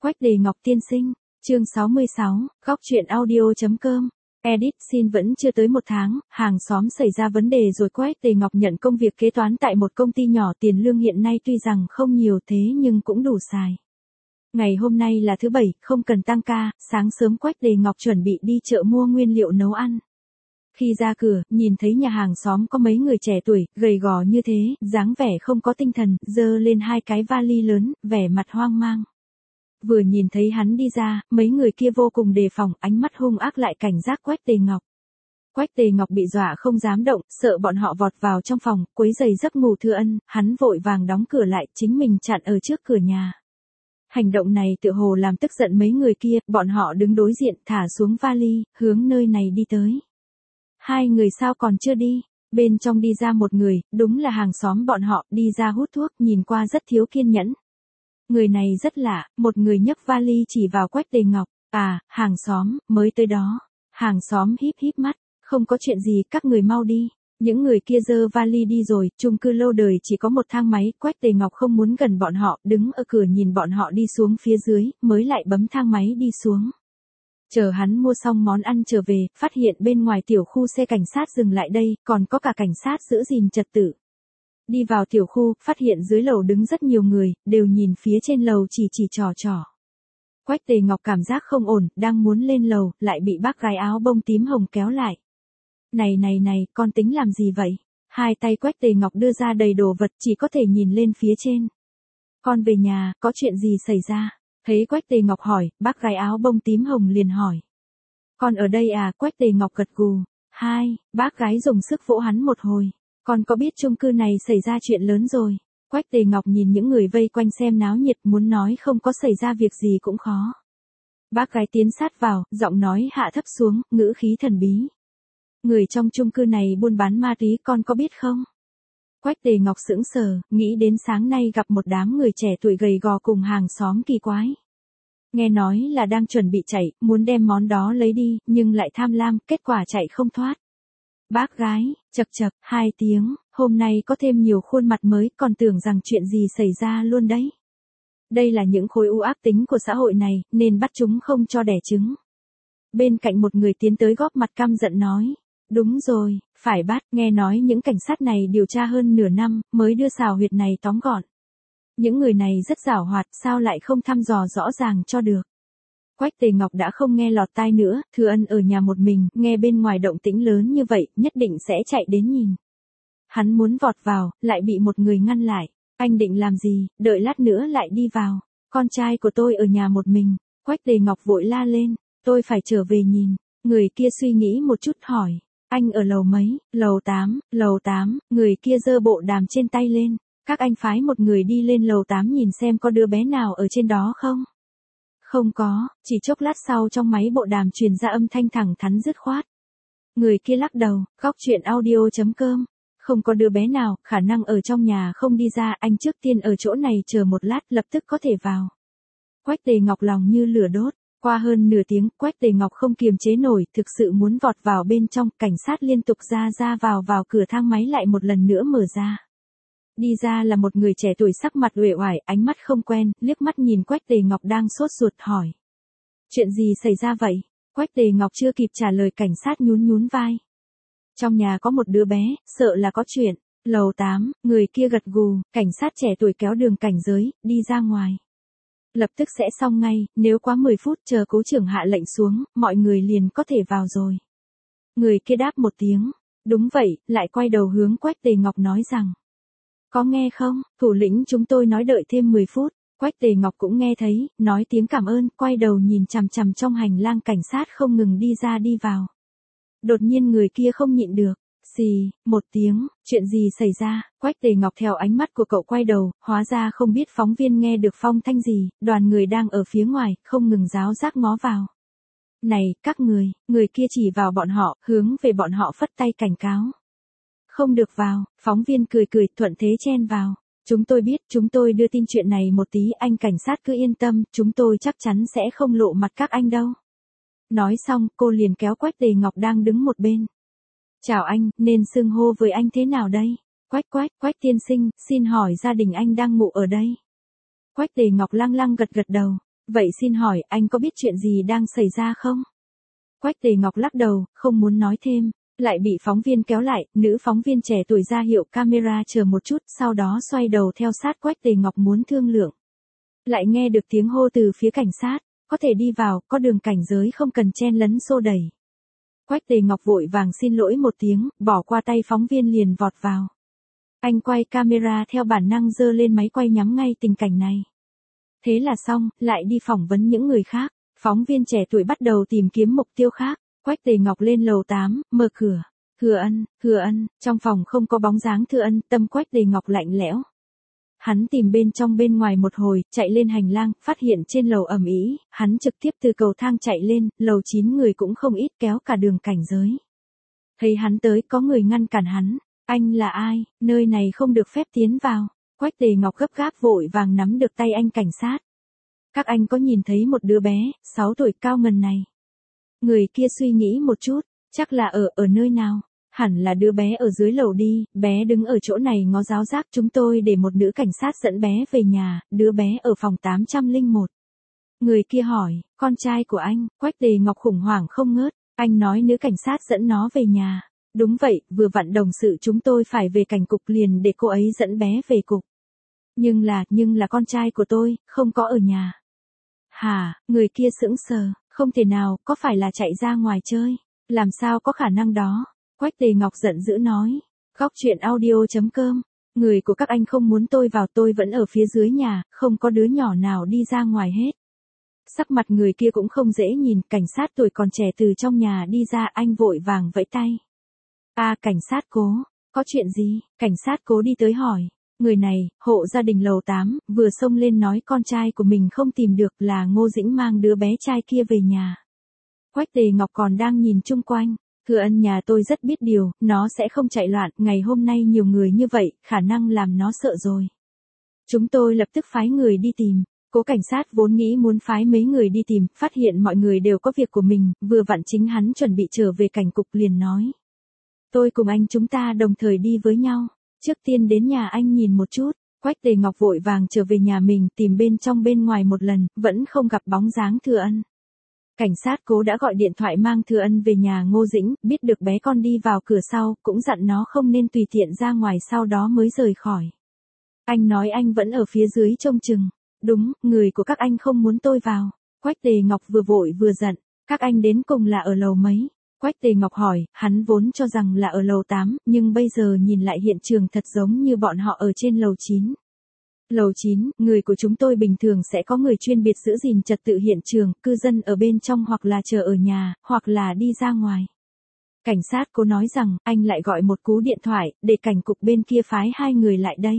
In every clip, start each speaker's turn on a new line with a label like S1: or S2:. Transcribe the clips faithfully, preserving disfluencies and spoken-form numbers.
S1: Quách Đề Ngọc tiên sinh, chương sáu mươi sáu, góc truyện audio.com. Edit xin vẫn chưa tới một tháng, hàng xóm xảy ra vấn đề rồi Quách Đề Ngọc nhận công việc kế toán tại một công ty nhỏ, tiền lương hiện nay tuy rằng không nhiều thế nhưng cũng đủ xài. Ngày hôm nay là thứ bảy, không cần tăng ca, sáng sớm Quách Đề Ngọc chuẩn bị đi chợ mua nguyên liệu nấu ăn. Khi ra cửa, nhìn thấy nhà hàng xóm có mấy người trẻ tuổi, gầy gò như thế, dáng vẻ không có tinh thần, giơ lên hai cái vali lớn, vẻ mặt hoang mang. Vừa nhìn thấy hắn đi ra, mấy người kia vô cùng đề phòng, ánh mắt hung ác lại cảnh giác Quách Đề Ngọc. Quách Đề Ngọc bị dọa không dám động, sợ bọn họ vọt vào trong phòng, quấy rầy giấc ngủ Thư Ân, hắn vội vàng đóng cửa lại, chính mình chặn ở trước cửa nhà. Hành động này tựa hồ làm tức giận mấy người kia, bọn họ đứng đối diện, thả xuống vali, hướng nơi này đi tới. Hai người sao còn chưa đi? Bên trong đi ra một người, đúng là hàng xóm bọn họ, đi ra hút thuốc, nhìn qua rất thiếu kiên nhẫn. Người này rất lạ, một người nhấc vali chỉ vào Quách Đề Ngọc, à, hàng xóm, mới tới đó. Hàng xóm híp híp mắt, không có chuyện gì, các người mau đi. Những người kia giơ vali đi rồi, chung cư lâu đời chỉ có một thang máy, Quách Đề Ngọc không muốn gần bọn họ, đứng ở cửa nhìn bọn họ đi xuống phía dưới, mới lại bấm thang máy đi xuống. Chờ hắn mua xong món ăn trở về, phát hiện bên ngoài tiểu khu xe cảnh sát dừng lại đây, còn có cả cảnh sát giữ gìn trật tự. Đi vào tiểu khu, phát hiện dưới lầu đứng rất nhiều người, đều nhìn phía trên lầu chỉ chỉ trò trò. Quách Đề Ngọc cảm giác không ổn, đang muốn lên lầu, lại bị bác gái áo bông tím hồng kéo lại. Này này này, con tính làm gì vậy? Hai tay Quách Đề Ngọc đưa ra đầy đồ vật, chỉ có thể nhìn lên phía trên. Con về nhà, có chuyện gì xảy ra? Thấy Quách Đề Ngọc hỏi, bác gái áo bông tím hồng liền hỏi. Con ở đây à? Quách Đề Ngọc gật gù. Hai, bác gái dùng sức vỗ hắn một hồi. Con có biết chung cư này xảy ra chuyện lớn rồi. Quách Đề Ngọc nhìn những người vây quanh xem náo nhiệt, muốn nói không có xảy ra việc gì cũng khó. Bác gái tiến sát vào, giọng nói hạ thấp xuống, ngữ khí thần bí. Người trong chung cư này buôn bán ma túy, con có biết không? Quách Đề Ngọc sững sờ, nghĩ đến sáng nay gặp một đám người trẻ tuổi gầy gò cùng hàng xóm kỳ quái. Nghe nói là đang chuẩn bị chạy, muốn đem món đó lấy đi, nhưng lại tham lam, kết quả chạy không thoát. Bác gái, chậc chậc, hai tiếng, hôm nay có thêm nhiều khuôn mặt mới, còn tưởng rằng chuyện gì xảy ra luôn đấy. Đây là những khối u ác tính của xã hội này, nên bắt chúng không cho đẻ trứng. Bên cạnh một người tiến tới góp mặt căm giận nói. Đúng rồi, phải bắt, nghe nói những cảnh sát này điều tra hơn nửa năm, mới đưa xào huyệt này tóm gọn. Những người này rất giảo hoạt, sao lại không thăm dò rõ ràng cho được. Quách Đề Ngọc đã không nghe lọt tai nữa, Thư Ân ở nhà một mình, nghe bên ngoài động tĩnh lớn như vậy, nhất định sẽ chạy đến nhìn. Hắn muốn vọt vào, lại bị một người ngăn lại. Anh định làm gì, đợi lát nữa lại đi vào. Con trai của tôi ở nhà một mình. Quách Đề Ngọc vội la lên, tôi phải trở về nhìn. Người kia suy nghĩ một chút hỏi. Anh ở lầu mấy? Lầu tám, lầu tám, người kia giơ bộ đàm trên tay lên. Các anh phái một người đi lên lầu tám nhìn xem có đứa bé nào ở trên đó không? Không có, chỉ chốc lát sau trong máy bộ đàm truyền ra âm thanh thẳng thắn dứt khoát. Người kia lắc đầu, góc truyện audio.com. Không có đứa bé nào, khả năng ở trong nhà không đi ra, anh trước tiên ở chỗ này chờ một lát, lập tức có thể vào. Quách Đề Ngọc lòng như lửa đốt. Qua hơn nửa tiếng, Quách Đề Ngọc không kiềm chế nổi, thực sự muốn vọt vào bên trong, cảnh sát liên tục ra ra vào vào, cửa thang máy lại một lần nữa mở ra. Đi ra là một người trẻ tuổi sắc mặt uể oải, ánh mắt không quen, liếc mắt nhìn Quách Đề Ngọc đang sốt ruột hỏi. Chuyện gì xảy ra vậy? Quách Đề Ngọc chưa kịp trả lời, cảnh sát nhún nhún vai. Trong nhà có một đứa bé, sợ là có chuyện. Lầu tám, người kia gật gù, cảnh sát trẻ tuổi kéo đường cảnh giới, đi ra ngoài. Lập tức sẽ xong ngay, nếu quá mười phút chờ cố trưởng hạ lệnh xuống, mọi người liền có thể vào rồi. Người kia đáp một tiếng. Đúng vậy, lại quay đầu hướng Quách Đề Ngọc nói rằng. Có nghe không, thủ lĩnh chúng tôi nói đợi thêm mười phút. Quách Đề Ngọc cũng nghe thấy, nói tiếng cảm ơn, quay đầu nhìn chằm chằm trong hành lang, cảnh sát không ngừng đi ra đi vào. Đột nhiên người kia không nhịn được. Xì, một tiếng, chuyện gì xảy ra? Quách Đề Ngọc theo ánh mắt của cậu quay đầu, hóa ra không biết phóng viên nghe được phong thanh gì, đoàn người đang ở phía ngoài, không ngừng ráo rác ngó vào. Này, các người, người kia chỉ vào bọn họ, hướng về bọn họ phất tay cảnh cáo. Không được vào, phóng viên cười cười, thuận thế chen vào. Chúng tôi biết, chúng tôi đưa tin chuyện này một tí, anh cảnh sát cứ yên tâm, chúng tôi chắc chắn sẽ không lộ mặt các anh đâu. Nói xong, cô liền kéo Quách Đề Ngọc đang đứng một bên. Chào anh, nên xưng hô với anh thế nào đây? Quách Quách, Quách tiên sinh, xin hỏi gia đình anh đang ngủ ở đây. Quách Đề Ngọc lăng lăng gật gật đầu. Vậy xin hỏi, anh có biết chuyện gì đang xảy ra không? Quách Tề Ngọc lắc đầu, không muốn nói thêm, lại bị phóng viên kéo lại, nữ phóng viên trẻ tuổi ra hiệu camera chờ một chút, sau đó xoay đầu theo sát Quách Tề Ngọc muốn thương lượng. Lại nghe được tiếng hô từ phía cảnh sát, có thể đi vào, có đường cảnh giới không cần chen lấn xô đẩy. Quách Tề Ngọc vội vàng xin lỗi một tiếng, bỏ qua tay phóng viên liền vọt vào. Anh quay camera theo bản năng giơ lên máy quay nhắm ngay tình cảnh này. Thế là xong, lại đi phỏng vấn những người khác. Phóng viên trẻ tuổi bắt đầu tìm kiếm mục tiêu khác. Quách Tề Ngọc lên lầu tám, mở cửa. Thừa Ân, Thừa Ân, trong phòng không có bóng dáng Thừa Ân, tâm Quách Tề Ngọc lạnh lẽo. Hắn tìm bên trong bên ngoài một hồi, chạy lên hành lang, phát hiện trên lầu ầm ĩ, hắn trực tiếp từ cầu thang chạy lên, lầu chín người cũng không ít kéo cả đường cảnh giới. Thấy hắn tới, có người ngăn cản hắn. Anh là ai, nơi này không được phép tiến vào. Quách Tề Ngọc gấp gáp vội vàng nắm được tay anh cảnh sát. Các anh có nhìn thấy một đứa bé, sáu tuổi cao ngần này. Người kia suy nghĩ một chút, chắc là ở, ở nơi nào? Hẳn là đứa bé ở dưới lầu đi, bé đứng ở chỗ này ngó giáo giác, chúng tôi để một nữ cảnh sát dẫn bé về nhà, đứa bé ở phòng tám trăm lẻ một. Người kia hỏi, con trai của anh, Quách Tề Ngọc khủng hoảng không ngớt, anh nói nữ cảnh sát dẫn nó về nhà. Đúng vậy, vừa vặn đồng sự chúng tôi phải về cảnh cục liền để cô ấy dẫn bé về cục. Nhưng là, nhưng là con trai của tôi, không có ở nhà. Hả, người kia sững sờ, không thể nào, có phải là chạy ra ngoài chơi? Làm sao có khả năng đó? Quách Tề Ngọc giận dữ nói. Góc chuyện audio.com, người của các anh không muốn tôi vào, tôi vẫn ở phía dưới nhà, không có đứa nhỏ nào đi ra ngoài hết. Sắc mặt người kia cũng không dễ nhìn, cảnh sát tuổi còn trẻ từ trong nhà đi ra, anh vội vàng vẫy tay. À, cảnh sát Cố, có chuyện gì? Cảnh sát Cố đi tới hỏi. Người này, hộ gia đình lầu tám, vừa xông lên nói con trai của mình không tìm được, là Ngô Dĩnh mang đứa bé trai kia về nhà. Quách Tề Ngọc còn đang nhìn chung quanh. Thừa Ân nhà tôi rất biết điều, nó sẽ không chạy loạn, ngày hôm nay nhiều người như vậy, khả năng làm nó sợ rồi. Chúng tôi lập tức phái người đi tìm. Cố cảnh sát vốn nghĩ muốn phái mấy người đi tìm, phát hiện mọi người đều có việc của mình, vừa vặn chính hắn chuẩn bị trở về cảnh cục liền nói. Tôi cùng anh chúng ta đồng thời đi với nhau. Trước tiên đến nhà anh nhìn một chút. Quách Tề Ngọc vội vàng trở về nhà mình, tìm bên trong bên ngoài một lần, vẫn không gặp bóng dáng Thừa Ân. Cảnh sát Cố đã gọi điện thoại mang Thừa Ân về nhà Ngô Dĩnh, biết được bé con đi vào cửa sau, cũng dặn nó không nên tùy tiện ra ngoài, sau đó mới rời khỏi. Anh nói anh vẫn ở phía dưới trông chừng. Đúng, người của các anh không muốn tôi vào. Quách Tề Ngọc vừa vội vừa giận. Các anh đến cùng là ở lầu mấy? Quách Tề Ngọc hỏi, hắn vốn cho rằng là ở lầu tám, nhưng bây giờ nhìn lại hiện trường thật giống như bọn họ ở trên lầu chín. Lầu chín, người của chúng tôi bình thường sẽ có người chuyên biệt giữ gìn trật tự hiện trường, cư dân ở bên trong hoặc là chờ ở nhà, hoặc là đi ra ngoài. Cảnh sát Cố nói rằng, anh lại gọi một cú điện thoại, để cảnh cục bên kia phái hai người lại đây.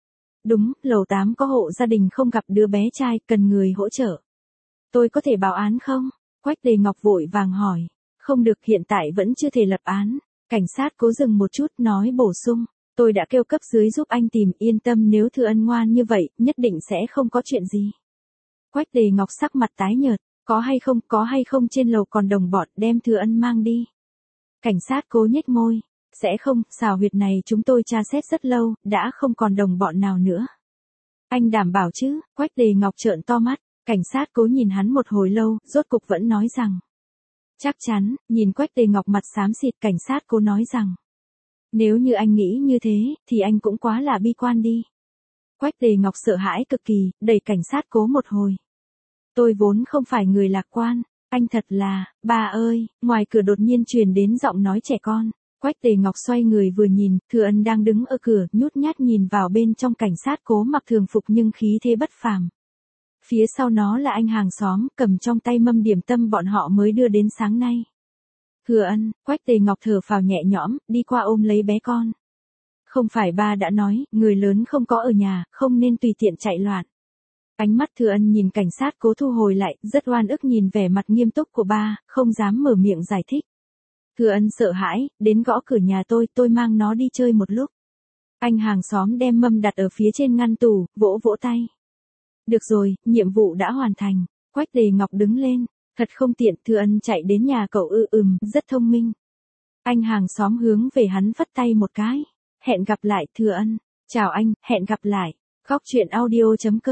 S1: Đúng, lầu tám có hộ gia đình không gặp đứa bé trai, cần người hỗ trợ. Tôi có thể báo án không? Quách Tề Ngọc vội vàng hỏi. Không được, hiện tại vẫn chưa thể lập án. Cảnh sát Cố dừng một chút, nói bổ sung. Tôi đã kêu cấp dưới giúp anh tìm, yên tâm, nếu Thừa Ân ngoan như vậy, nhất định sẽ không có chuyện gì. Quách Tề Ngọc sắc mặt tái nhợt. Có hay không, có hay không trên lầu còn đồng bọn, đem Thừa Ân mang đi. Cảnh sát Cố nhếch môi. Sẽ không, xào huyệt này chúng tôi tra xét rất lâu, đã không còn đồng bọn nào nữa. Anh đảm bảo chứ? Quách Tề Ngọc trợn to mắt. Cảnh sát Cố nhìn hắn một hồi lâu, rốt cục vẫn nói rằng. Chắc chắn, nhìn Quách Tề Ngọc mặt xám xịt, cảnh sát Cố nói rằng. Nếu như anh nghĩ như thế, thì anh cũng quá là bi quan đi. Quách Tề Ngọc sợ hãi cực kỳ, đẩy cảnh sát Cố một hồi. Tôi vốn không phải người lạc quan, anh thật là, bà ơi, ngoài cửa đột nhiên truyền đến giọng nói trẻ con. Quách Tề Ngọc xoay người vừa nhìn, Thừa Ân đang đứng ở cửa, nhút nhát nhìn vào bên trong, cảnh sát Cố mặc thường phục nhưng khí thế bất phàm. Phía sau nó là anh hàng xóm, cầm trong tay mâm điểm tâm bọn họ mới đưa đến sáng nay. Thừa Ân, Quách Tề Ngọc thở phào nhẹ nhõm, đi qua ôm lấy bé con. Không phải ba đã nói, người lớn không có ở nhà, không nên tùy tiện chạy loạn. Ánh mắt Thừa Ân nhìn cảnh sát Cố thu hồi lại, rất oan ức nhìn vẻ mặt nghiêm túc của ba, không dám mở miệng giải thích. Thừa Ân sợ hãi, đến gõ cửa nhà tôi, tôi mang nó đi chơi một lúc. Anh hàng xóm đem mâm đặt ở phía trên ngăn tủ, vỗ vỗ tay. Được rồi, nhiệm vụ đã hoàn thành. Quách Tề Ngọc đứng lên. Thật không tiện, Thừa Ân chạy đến nhà cậu ư ừm, rất thông minh. Anh hàng xóm hướng về hắn vất tay một cái. Hẹn gặp lại, Thừa Ân. Chào anh, hẹn gặp lại. Góc chuyện audio.com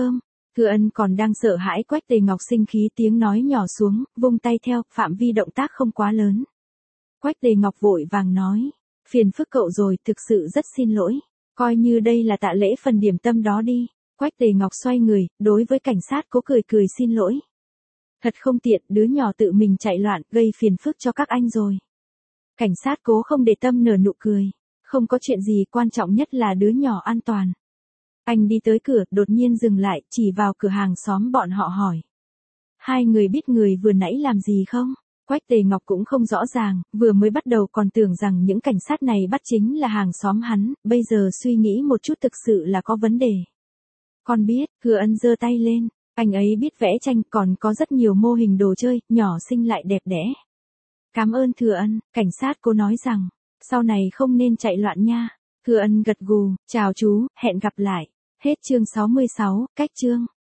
S1: Thừa Ân còn đang sợ hãi, Quách Tề Ngọc sinh khí tiếng nói nhỏ xuống, vung tay theo, phạm vi động tác không quá lớn. Quách Tề Ngọc vội vàng nói, phiền phức cậu rồi, thực sự rất xin lỗi. Coi như đây là tạ lễ phần điểm tâm đó đi. Quách Tề Ngọc xoay người, đối với cảnh sát Cố cười cười xin lỗi. Thật không tiện, đứa nhỏ tự mình chạy loạn, gây phiền phức cho các anh rồi. Cảnh sát Cố không để tâm nở nụ cười. Không có chuyện gì, quan trọng nhất là đứa nhỏ an toàn. Anh đi tới cửa, đột nhiên dừng lại, chỉ vào cửa hàng xóm bọn họ hỏi. Hai người biết người vừa nãy làm gì không? Quách Tề Ngọc cũng không rõ ràng, vừa mới bắt đầu còn tưởng rằng những cảnh sát này bắt chính là hàng xóm hắn, bây giờ suy nghĩ một chút thực sự là có vấn đề. Con biết, Thừa Ân giơ tay lên, anh ấy biết vẽ tranh, còn có rất nhiều mô hình đồ chơi, nhỏ xinh lại đẹp đẽ. Cảm ơn Thừa Ân, cảnh sát Cố nói rằng, sau này không nên chạy loạn nha. Thừa Ân gật gù, chào chú, hẹn gặp lại. Hết chương sáu mươi sáu, cách chương.